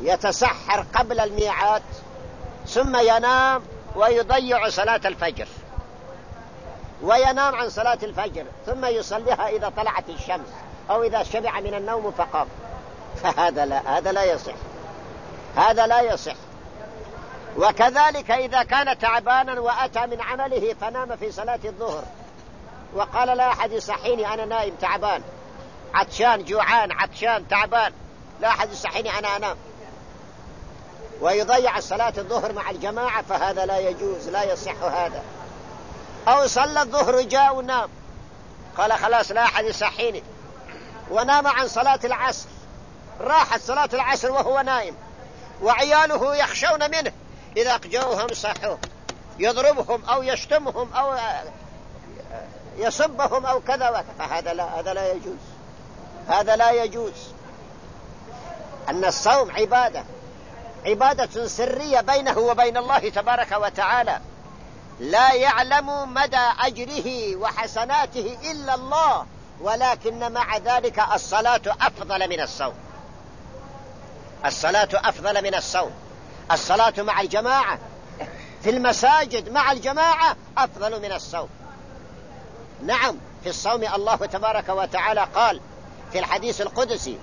يتسحر قبل الميعاد ثم ينام ويضيع صلاة الفجر، وينام عن صلاة الفجر ثم يصليها إذا طلعت الشمس أو إذا شبع من النوم فقام، فهذا لا، هذا لا يصح، هذا لا يصح. وكذلك إذا كان تعبانا وأتى من عمله فنام في صلاة الظهر وقال لا أحد يصحيني أنا نايم تعبان عطشان جوعان عطشان تعبان لا أحد يصحيني أنا أنام، ويضيع صلاة الظهر مع الجماعة، فهذا لا يجوز، لا يصح هذا. أو صلى الظهر جاء ونام قال خلاص لا أحد يصحيني، ونام عن صلاة العصر، راحت صلاة العصر وهو نائم وعياله يخشون منه إذا جاءوهم صحوه، يضربهم أو يشتمهم أو يسبهم أو كذا، فهذا لا، هذا لا يجوز، هذا لا يجوز. أن الصوم عبادة سرية بينه وبين الله تبارك وتعالى، لا يعلم مدى أجره وحسناته إلا الله، ولكن مع ذلك الصلاة أفضل من الصوم، الصلاة أفضل من الصوم. الصلاة مع الجماعة في المساجد مع الجماعة أفضل من الصوم. نعم، في الصوم الله تبارك وتعالى قال في الحديث القدسي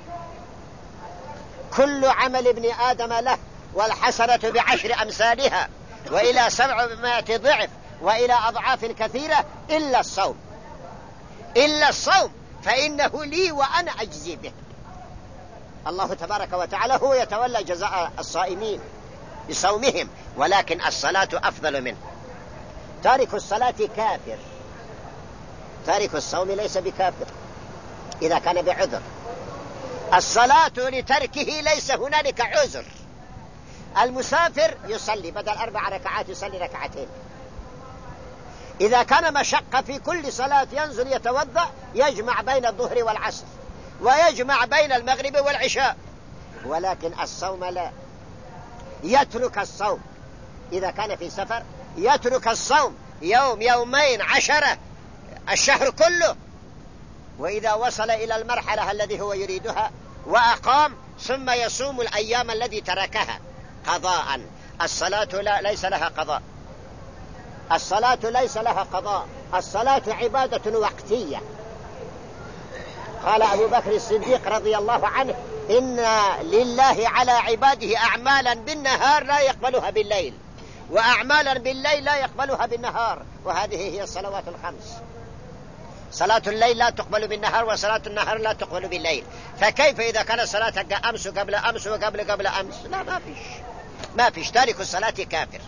كل عمل ابن آدم له والحسنة ب10 أمثالها وإلى 700 ضعف وإلى أضعاف كثيرة إلا الصوم، إلا الصوم فإنه لي وأنا أجزي به. الله تبارك وتعالى هو يتولى جزاء الصائمين بصومهم، ولكن الصلاة أفضل منه. تارك الصلاة كافر، تارك الصوم ليس بكافر إذا كان بعذر. الصلاة لتركه ليس هنالك عذر. المسافر يصلي بدل 4 ركعات يصلي 2 ركعات. إذا كان مشقة في كل صلاة ينزل يتوضأ يجمع بين الظهر والعصر ويجمع بين المغرب والعشاء. ولكن الصوم لا، يترك الصوم إذا كان في سفر، يترك الصوم يوم 2 10 الشهر كله، وإذا وصل إلى المرحلة التي هو يريدها وأقام ثم يصوم الأيام التي تركها قضاء. الصلاة ليس لها قضاء، الصلاة ليس لها قضاء، الصلاة عبادة وقتية. قال أبو بكر الصديق رضي الله عنه إن لله على عباده أعمالا بالنهار لا يقبلها بالليل، وأعمالا بالليل لا يقبلها بالنهار، وهذه هي الصلوات الخمس. صلاة الليل لا تقبل بالنهار وصلاة النهار لا تقبل بالليل، فكيف إذا كان صلاة أمس وقبل أمس وقبل أمس؟ لا، ما فيش. تارك الصلاة كافر.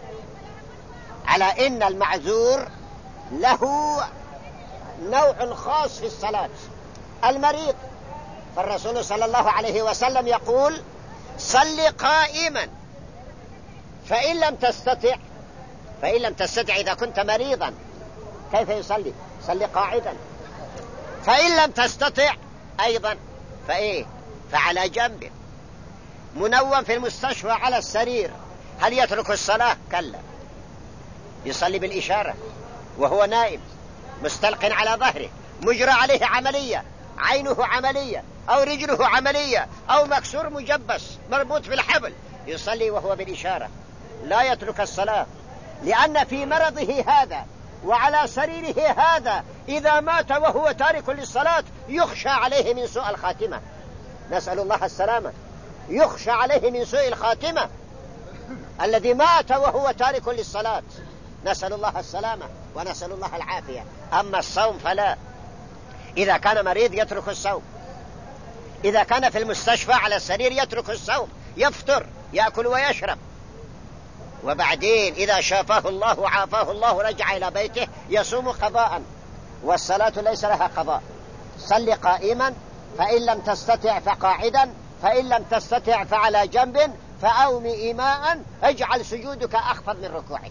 على إن المعذور له نوع خاص في الصلاة، المريض، فالرسول صلى الله عليه وسلم يقول صل قائما فإن لم تستطع إذا كنت مريضا كيف يصلي؟ صل قاعدا. فإن لم تستطع أيضا فعلى جنب، منوم في المستشفى على السرير، هل يترك الصلاة؟ كلا، يصلي بالإشارة وهو نائم مستلق على ظهره، مجرى عليه عملية، عينه عملية أو رجله عملية أو مكسور مجبس مربوط في الحبل، يصلي وهو بالإشارة، لا يترك الصلاة، لأن في مرضه هذا وعلى سريره هذا إذا مات وهو تارك للصلاة يخشى عليه من سوء الخاتمة، نسأل الله السلامة، يخشى عليه من سوء الخاتمة الذي مات وهو تارك للصلاة، نسأل الله السلامة ونسأل الله العافية. أما الصوم فلا، إذا كان مريض يترك الصوم، إذا كان في المستشفى على السرير يترك الصوم، يفطر يأكل ويشرب، وبعدين إذا شافاه الله وعافاه الله رجع إلى بيته يصوم قضاء. والصلاة ليس لها قضاء. صل قائما فإن لم تستطع فقاعدا، فإن لم تستطع فعلى جنب، فأوم إيماء، اجعل سجودك أخفض من ركوعك.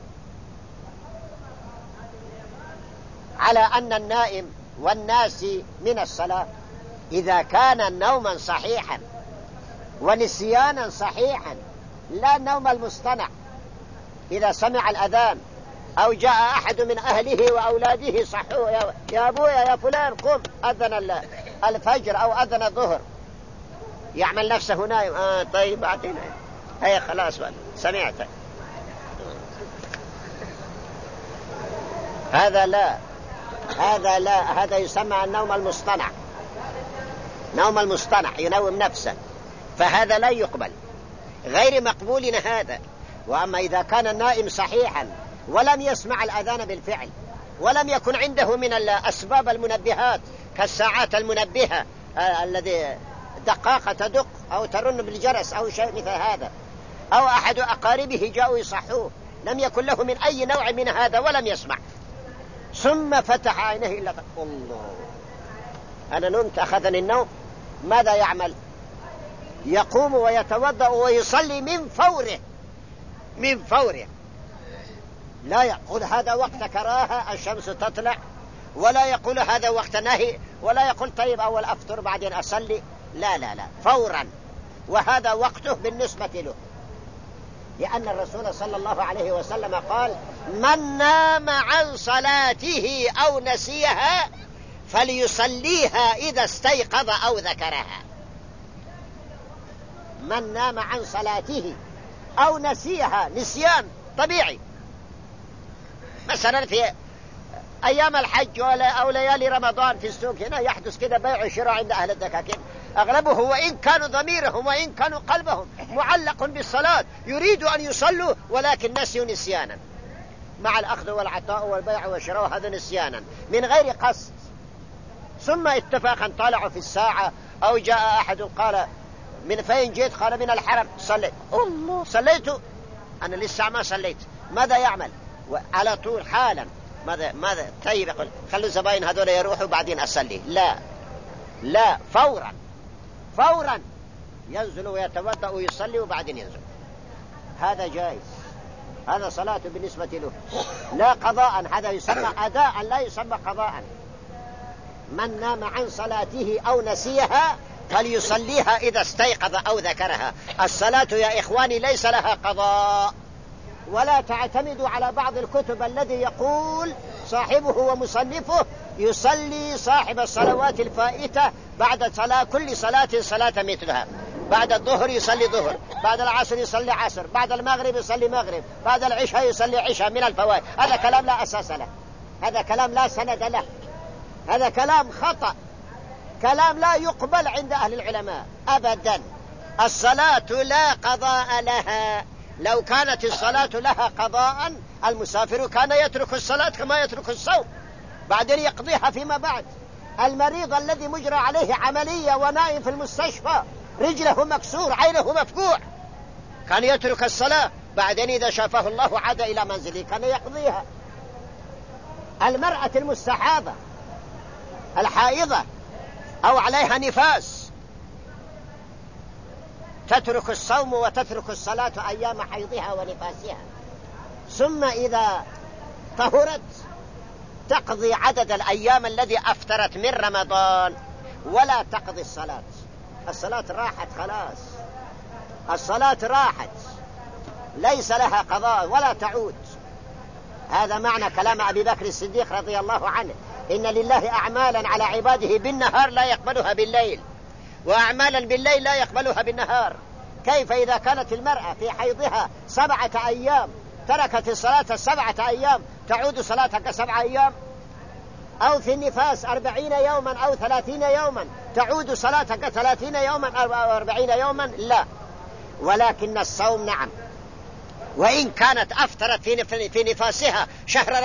على أن النائم والناسي من الصلاة إذا كان نوما صحيحا ونسيانا صحيحا، لا النوم المصطنع، إذا سمع الأذان أو جاء أحد من أهله وأولاده صحوه يا أبويا يا فلان قم، أذن الفجر أو أذن الظهر، يعمل نفسه نايم. طيب بعدين هي خلاص بقى سمعت. هذا لا هذا يسمى النوم المصطنع. نوم المصطنع ينوم نفسه، فهذا لا يقبل، غير مقبول هذا. وأما إذا كان النائم صحيحا ولم يسمع الأذان بالفعل، ولم يكن عنده من الأسباب المنبهات كالساعات المنبهة الذي دقاقة تدق أو ترن بالجرس أو شيء مثل هذا، أو أحد أقاربه جاءوا يصحوه، لم يكن له من أي نوع من هذا ولم يسمع، ثم فتح عينه إلا الله أنا نمت أخذني النوم، ماذا يعمل؟ يقوم ويتوضأ ويصلي من فوره. لا يقول هذا وقت كراهة الشمس تطلع، ولا يقول هذا وقت نهي، ولا يقول طيب أول أفطر بعدين أصلي. لا فورا، وهذا وقته بالنسبة له، لأن الرسول صلى الله عليه وسلم قال: من نام عن صلاته أو نسيها فليصليها إذا استيقظ أو ذكرها. من نام عن صلاته أو نسيها، نسيان طبيعي، مثلا في أيام الحج أو ليالي رمضان في السوق هنا يحدث كده بيع وشراء عند أهل الدكاكين، أغلبه وإن كانوا ضميرهم وإن كانوا قلبهم معلق بالصلاة يريد أن يصلوا، ولكن نسيوا نسيانا مع الأخذ والعطاء والبيع والشراء، هذا نسيانا من غير قصد. ثم اتفاقا طالعوا في الساعة، أو جاء أحد قال: من فين جيت؟ قال: من الحرم. صليت. الله، صليت؟ أنا لسه ما صليت. ماذا يعمل؟ على طول حالا ماذا طيب يقول خلوا الزبائن هذول يروحوا بعدين أصلي. لا فورا ينزل ويتوضأ ويصلي وبعدين ينزل. هذا جائز، هذا صلاة بالنسبة له، لا قضاء. هذا يسمى أداء لا يسمى قضاء. من نام عن صلاته أو نسيها فليصليها إذا استيقظ أو ذكرها. الصلاة يا إخواني ليس لها قضاء، ولا تعتمدوا على بعض الكتب الذي يقول صاحبه ومصنفه: يصلي صاحب الصلوات الفائتة بعد كل صلاة مثلها. بعد الظهر يصلي ظهر، بعد العصر يصلي عصر، بعد المغرب يصلي مغرب، بعد العشاء يصلي عشاء من الفوائد. هذا كلام لا أساس له، هذا كلام لا سند له، هذا كلام خطأ، كلام لا يقبل عند أهل العلماء أبدا. الصلاة لا قضاء لها. لو كانت الصلاة لها قضاء المسافر كان يترك الصلاة كما يترك الصوم، بعدين يقضيها فيما بعد. المريض الذي مجرى عليه عملية ونائم في المستشفى، رجله مكسور، عينه مفقوع، كان يترك الصلاة، بعدين إذا شافه الله عاد إلى منزله كان يقضيها. المرأة المستحاضة الحائضة أو عليها نفاس تترك الصوم وتترك الصلاة أيام حيضها ونفاسها، ثم إذا طهرت تقضي عدد الأيام الذي أفترت من رمضان، ولا تقضي الصلاة. الصلاة راحت خلاص، الصلاة راحت، ليس لها قضاء ولا تعود. هذا معنى كلام أبي بكر الصديق رضي الله عنه: إن لله أعمالا على عباده بالنهار لا يقبلها بالليل، وأعمالا بالليل لا يقبلها بالنهار. كيف إذا كانت المرأة في حيضها 7 أيام تركت الصلاة 7 أيام تعود صلاتها 7 أيام؟ أو في النفاس 40 يوما أو 30 يوما تعود صلاتك 30 يوما أو 40 يوما؟ لا. ولكن الصوم نعم، وإن كانت أفترت في نفاسها شهر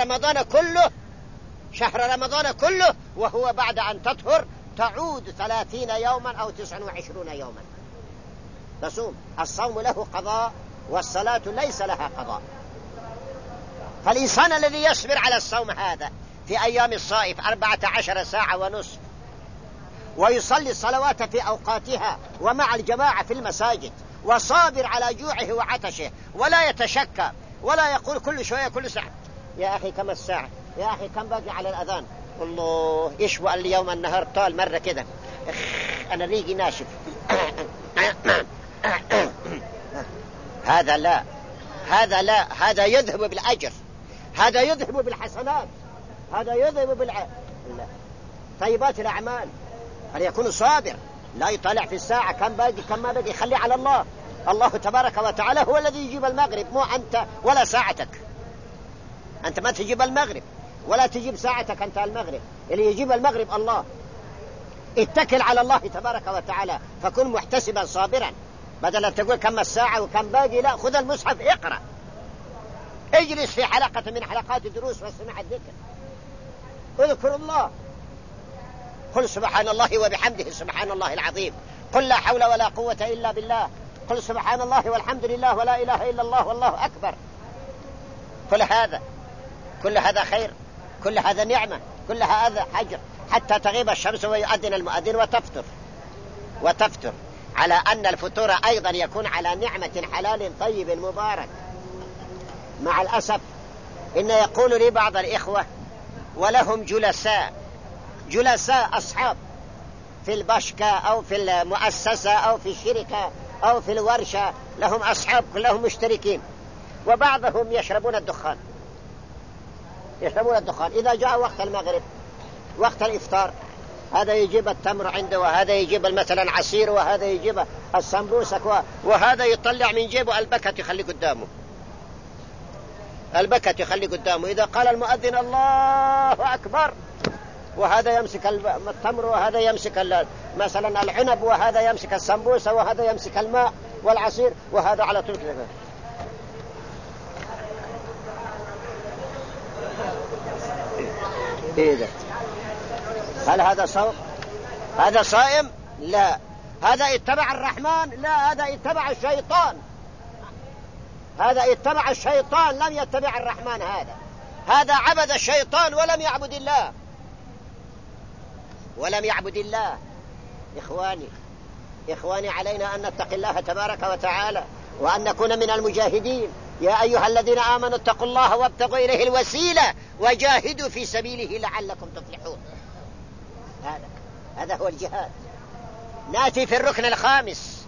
رمضان كله وهو بعد أن تطهر تعود 30 يوما أو 29 يوما تصوم. الصوم له قضاء والصلاة ليس لها قضاء. فالإنسان الذي يصبر على الصوم هذا في أيام الصائف 14 ساعة ونصف، ويصلي الصلوات في أوقاتها ومع الجماعة في المساجد، وصابر على جوعه وعطشه، ولا يتشكى ولا يقول كل شوية كل ساعة: يا أخي كم الساعة، يا أخي كم باقي على الأذان، الله يشوى اليوم النهار طال مرة كده، أنا ريقي ناشف. هذا لا، هذا يذهب بالأجر، هذا يذهب بالحسنات، هذا يذهب طيبات الأعمال. هل يكون صابر لا يطالع في الساعة كم باقي كم ما باقي، خلي على الله. الله تبارك وتعالى هو الذي يجيب المغرب، مو أنت ولا ساعتك. أنت ما تجيب المغرب ولا تجيب ساعتك أنت المغرب، اللي يجيب المغرب الله. اتكل على الله تبارك وتعالى، فكن محتسبا صابرا، بدل أن تقول كم الساعة وكم باقي. لا، خذ المصحف اقرأ، اجلس في حلقة من حلقات الدروس واستمع الذكر، اذكر الله، قل سبحان الله وبحمده سبحان الله العظيم، قل لا حول ولا قوة إلا بالله، قل سبحان الله والحمد لله ولا إله إلا الله والله أكبر. كل هذا خير، كل هذا نعمة، كل هذا حجر، حتى تغيب الشمس ويؤذن المؤذن وتفتر على أن الفطور أيضا يكون على نعمة حلال طيب مبارك. مع الأسف إن يقول لي بعض الإخوة ولهم جلساء أصحاب في البشكة أو في المؤسسة أو في الشركة أو في الورشة، لهم أصحاب كلهم مشتركين، وبعضهم يشربون الدخان. إذا جاء وقت المغرب وقت الإفطار، هذا يجيب التمر عنده، وهذا يجيب مثلا عصير، وهذا يجيب السمبوسك، وهذا يطلع من جيبه البكت يخلي قدامه. إذا قال المؤذن الله أكبر، وهذا يمسك التمر، وهذا يمسك مثلا العنب، وهذا يمسك السمبوسة، وهذا يمسك الماء والعصير، وهذا على طول كذا. إيه؟ هل هذا صوم؟ هذا صائم؟ لا. هذا اتبع الرحمن؟ لا، هذا اتبع الشيطان. لم يتبع الرحمن. هذا عبد الشيطان ولم يعبد الله. إخواني علينا أن نتقي الله تبارك وتعالى، وأن نكون من المجاهدين. يا أيها الذين آمنوا اتقوا الله وابتغوا إليه الوسيلة وجاهدوا في سبيله لعلكم تفلحون. هذا هو الجهاد. نأتي في الركن الخامس،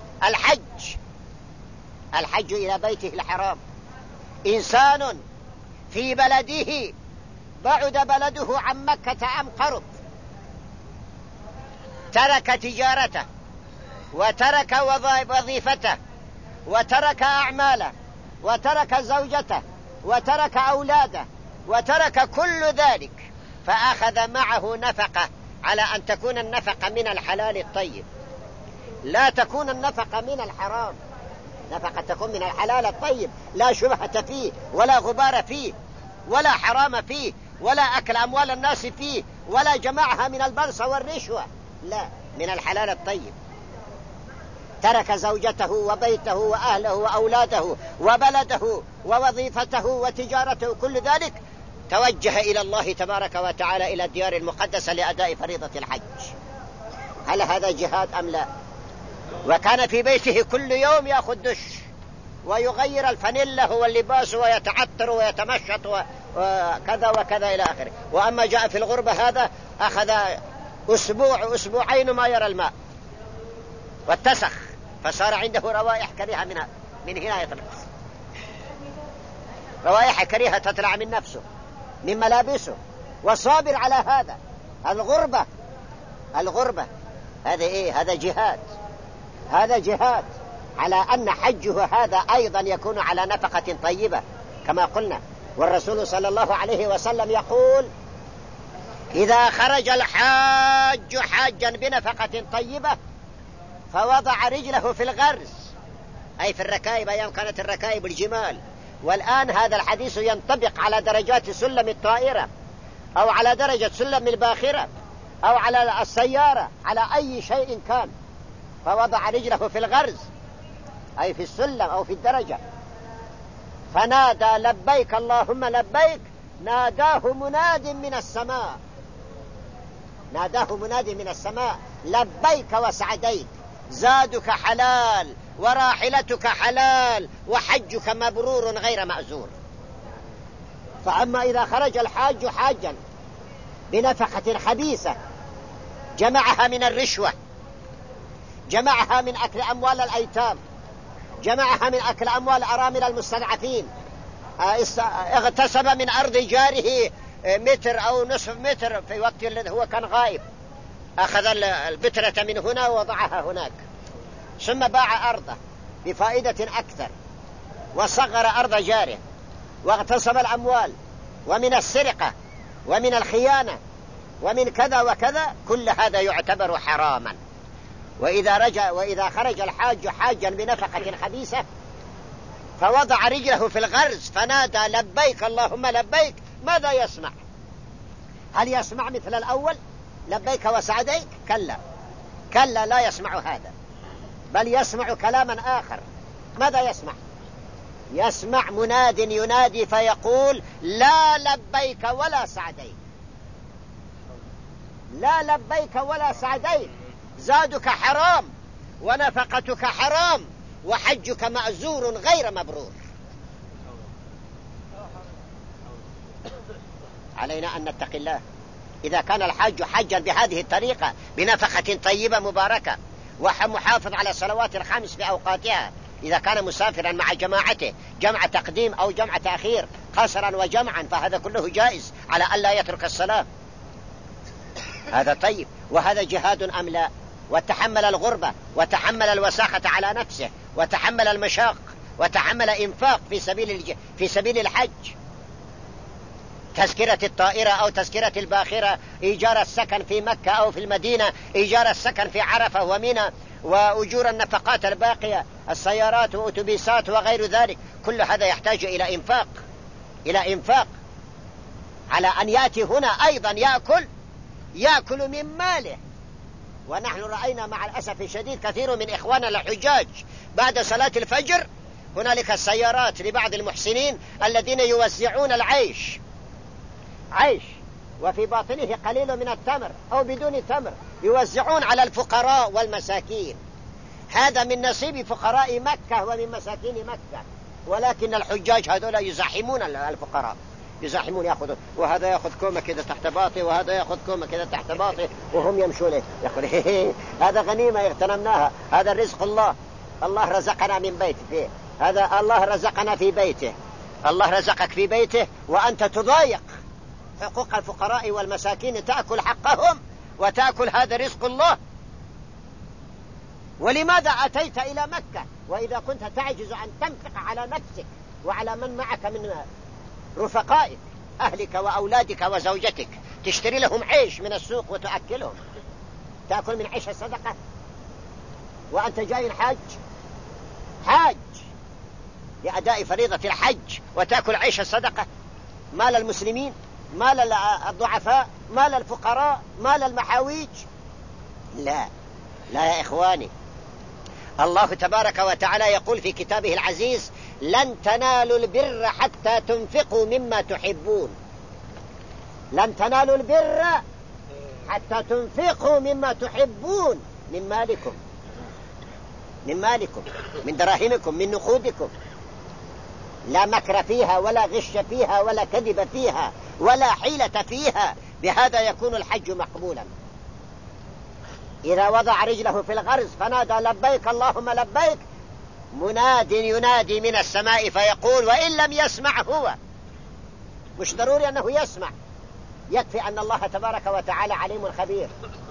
الحج إلى بيته الحرام. إنسان في بلده بعد بلده عن مكة أم قرب، ترك تجارته وترك وظيفته وترك أعماله وترك زوجته وترك أولاده وترك كل ذلك، فأخذ معه نفقة، على أن تكون النفقة من الحلال الطيب، لا تكون النفقة من الحرام. نفقة تكون من الحلال الطيب، لا شبهة فيه ولا غبار فيه ولا حرام فيه ولا أكل أموال الناس فيه ولا جماعها من البلصة والرشوة، لا، من الحلال الطيب. ترك زوجته وبيته وأهله وأولاده وبلده ووظيفته وتجارته، كل ذلك توجه إلى الله تبارك وتعالى إلى الديار المقدسة لأداء فريضة الحج. هل هذا جهاد أم لا؟ وكان في بيته كل يوم يأخذ دش ويغير الفانيلا واللباس ويتعطر ويتمشط وكذا وكذا إلى آخره. وأما جاء في الغربة هذا أخذ أسبوعين ما يرى الماء واتسخ، فصار عنده روائح كريهة من هنا يطلع، روائح كريهة تطلع من نفسه من ملابسه، وصابر على هذا. الغربة هذا إيه؟ هذا جهاد على أن حجه هذا أيضا يكون على نفقة طيبة كما قلنا. والرسول صلى الله عليه وسلم يقول: إذا خرج الحاج حاجا بنفقة طيبة فوضع رجله في الغرز، أي في الركائب، أيام كانت الركائب الجمال. والآن هذا الحديث ينطبق على درجات سلم الطائرة، أو على درجة سلم الباخرة، أو على السيارة، على أي شيء كان. فوضع رجله في الغرز أي في السلم أو في الدرجة، فنادى: لبيك اللهم لبيك. ناداه مناد من السماء: لبيك وسعديك، زادك حلال وراحلتك حلال وحجك مبرور غير مأزور. فأما إذا خرج الحاج حاجا بنفقة خبيثة، جمعها من الرشوة، جمعها من أكل أموال الأيتام، جمعها من أكل أموال أرامل المستضعفين، اغتسب من أرض جاره متر أو نصف متر في وقت الذي هو كان غائب، أخذ البترة من هنا ووضعها هناك، ثم باع أرضه بفائدة أكثر، وصغر أرض جاره، واغتصب الأموال، ومن السرقة ومن الخيانة ومن كذا وكذا، كل هذا يعتبر حراما. وإذا خرج الحاج حاجا بنفقة خبيثة فوضع رجله في الغرز فنادى لبيك اللهم لبيك، ماذا يسمع؟ هل يسمع مثل الأول لبيك وسعديك؟ كلا كلا، لا يسمع هذا، بل يسمع كلاما آخر. ماذا يسمع؟ يسمع مناد ينادي فيقول لا لبيك ولا سعديك، لا لبيك ولا سعديك، زادك حرام ونفقتك حرام وحجك مأزور غير مبرور. علينا أن نتقي الله. إذا كان الحاج حجا بهذه الطريقة بنفقة طيبة مباركة ومحافظ على الصلوات الخمس في أوقاتها، إذا كان مسافرا مع جماعته جمع تقديم أو جمع تأخير قصرا وجمعا، فهذا كله جائز على أن لا يترك الصلاة. هذا طيب. وهذا جهاد أم لا؟ وتحمل الغربة وتحمل الوساخة على نفسه وتحمل المشاق وتحمل إنفاق في سبيل الحج، تذكرة الطائرة أو تذكرة الباخرة، إيجار السكن في مكة أو في المدينة، إيجار السكن في عرفة ومنى، وأجور النفقات الباقية، السيارات وأتوبيسات وغير ذلك، كل هذا يحتاج إلى إنفاق على أن يأتي هنا أيضا يأكل من ماله. ونحن رأينا مع الأسف الشديد كثير من إخواننا الحجاج بعد صلاة الفجر هنالك السيارات لبعض المحسنين الذين يوزعون العيش، وفي باطنه قليل من التمر أو بدون تمر، يوزعون على الفقراء والمساكين. هذا من نصيب فقراء مكة ومن مساكين مكة، ولكن الحجاج هذول يزاحمون الفقراء، يزاحمون، يأخذون، وهذا يأخذ كومة كذا تحت باطي، وهذا يأخذ كومة كذا تحت باطي، وهم يمشون يقول هذا غنيمة اغتنمناها، هذا رزق الله رزقنا من بيت فيه، هذا الله رزقنا في بيته، الله رزقك في بيته وأنت تضايق حقوق الفقراء والمساكين، تأكل حقهم وتأكل هذا رزق الله. ولماذا أتيت إلى مكة وإذا كنت تعجز أن تنفق على نفسك وعلى من معك من رفقائك، أهلك وأولادك وزوجتك، تشتري لهم عيش من السوق وتأكلهم، تأكل من عيش الصدقة وأنت جاي حاج لأداء فريضة الحج وتأكل عيش الصدقة؟ مال المسلمين، مال الضعفاء، مال الفقراء، مال المحاويج؟ لا يا إخواني. الله تبارك وتعالى يقول في كتابه العزيز لن تنالوا البر حتى تنفقوا مما تحبون، لن تنالوا البر حتى تنفقوا مما تحبون من مالكم، من دراهمكم، من نقودكم، لا مكر فيها ولا غش فيها ولا كذب فيها ولا حيلة فيها، بهذا يكون الحج مقبولا. إذا وضع رجله في الغرز فنادى لبيك اللهم لبيك، مناد ينادي من السماء فيقول، وإن لم يسمع هو، مش ضروري أنه يسمع، يكفي أن الله تبارك وتعالى عليم خبير.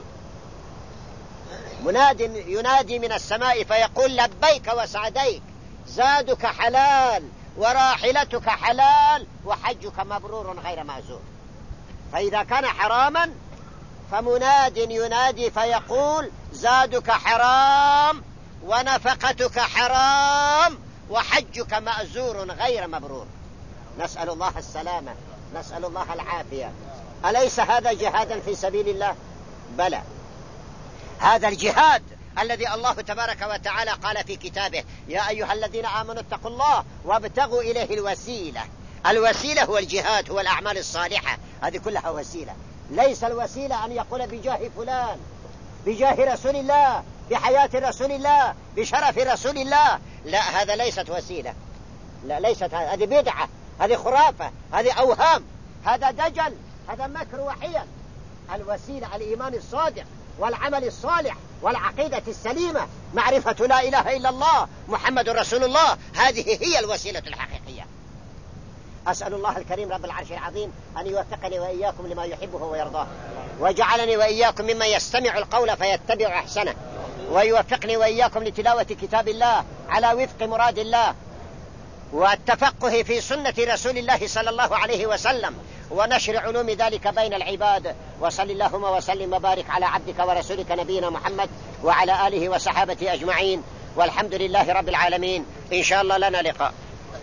مناد ينادي من السماء فيقول لبيك وسعديك، زادك حلال وراحلتك حلال وحجك مبرور غير مأزور. فإذا كان حراما فمناد ينادي فيقول زادك حرام ونفقتك حرام وحجك مأزور غير مبرور. نسأل الله السلامة، نسأل الله العافية. أليس هذا جهادا في سبيل الله؟ بلى، هذا الجهاد الذي الله تبارك وتعالى قال في كتابه يا أيها الذين آمنوا اتقوا الله وابتغوا إليه الوسيلة. الوسيلة هو الجهاد، هو الأعمال الصالحة، هذه كلها وسيلة. ليس الوسيلة أن يقول بجاه فلان، بجاه رسول الله، بحياة رسول الله، بشرف رسول الله، لا، هذا ليست وسيلة، لا، ليست، هذه بدعة، هذه خرافة، هذه أوهام، هذا دجل، هذا مكر وحيل. الوسيلة الإيمان الصادق والعمل الصالح والعقيدة السليمة، معرفة لا إله إلا الله محمد رسول الله، هذه هي الوسيلة الحقيقية. أسأل الله الكريم رب العرش العظيم أن يوفقني وإياكم لما يحبه ويرضاه. وجعلني وإياكم ممن يستمع القول فيتبع أحسنه، ويوفقني وإياكم لتلاوة كتاب الله على وفق مراد الله، والتفقه في سنة رسول الله صلى الله عليه وسلم، ونشر علوم ذلك بين العباد. وصل اللهم وسلم وبارك على عبدك ورسولك نبينا محمد وعلى آله وصحابته أجمعين، والحمد لله رب العالمين. إن شاء الله لنا لقاء.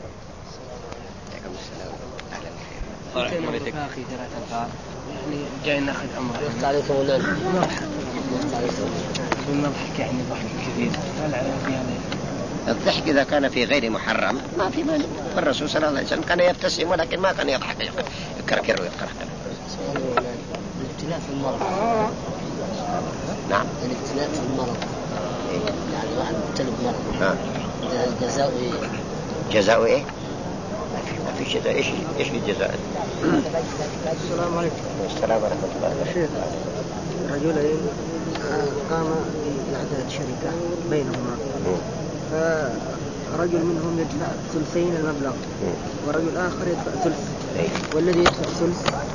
يعني جاي ناخذ أمر عليكم ولا نضحك يعني ضحك كثير. الضحك إذا كان في غير محرم ما في مانع، والرسول صلى الله عليه وسلم كان يبتسم ولكن ما كان يضحك يكركر ويقرقر. الابتلاء في المرض. نعم. الابتلاء في المرض. يعني واحد مبتلى بمرض. جزاؤه إيه؟ جزاؤه إيه؟ ما في جزاء. إيش الجزاء؟ السلام عليكم. السلام ورحمة الله وبركاته. رجلين قام بإعداد شركة بينهما، فرجل منهم يدفع ثلثين المبلغ ورجل آخر يدفع ثلث، والذي يدفع ثلث